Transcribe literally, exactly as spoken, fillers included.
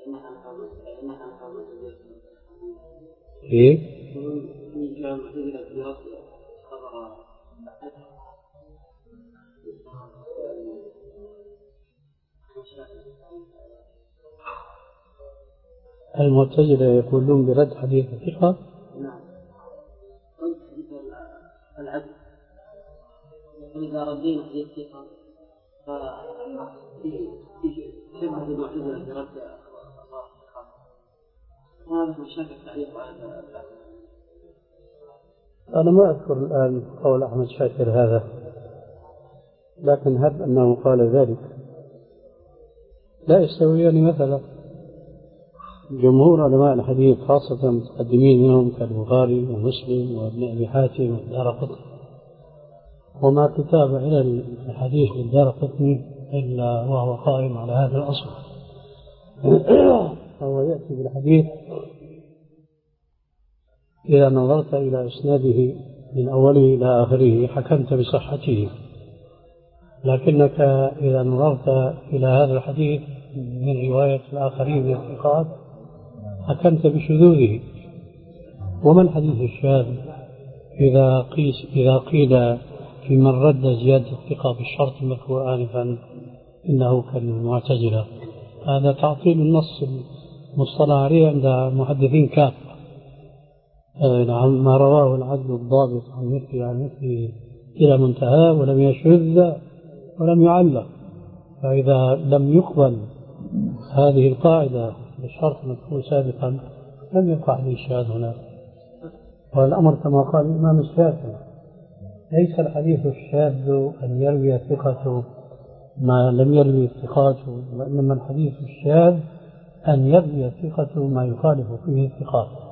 كيف؟ المعتزلة يقولون برد حديث الثقة. نعم. العدل. إذا ردينا حديث الثقة ففي شبهة المعتزلة برد أخبار الثقة. وهذا مشاكل تعليق على. أنا ما أذكر الآن قول أحمد شاكر هذا، لكن هب أنه قال ذلك. لا يستويان مثلا. جمهور علماء الحديث خاصة المتقدمين منهم كالبخاري ومسلم وابن أبي حاتم والدارقطني، وما كتاب إلى الحديث للدارقطني إلا وهو قائم على هذا الأصل. فهو يأتي بالحديث إذا نظرت إلى إسناده من أوله إلى آخره حكمت بصحته، لكنك إذا نظرت إلى هذا الحديث من رواية الآخرين من الثقات حكمت بشذوذه. وما الحديث الشاذ إذا قيس إذا قيل في من رد زيادة الثقة بالشرط المذكور آنفا إنه كالمعتزلة؟ هذا تعطيل النص المصطلح عليه عند المحدثين كافة. ما رواه العدل الضابط عن مثله عن مثله إلى منتهى ولم يشذ ولم يعلق. فإذا لم يقبل هذه القاعدة بالشرط المذكور سابقا لم يقع الإشهاد هنا. والأمر كما قال الإمام الشافعي ليس الحديث الشاذ أن يروي ثقة ما لم يروي الثقات، وإنما الحديث الشاذ أن يروي ثقة ما يخالف فيه الثقات.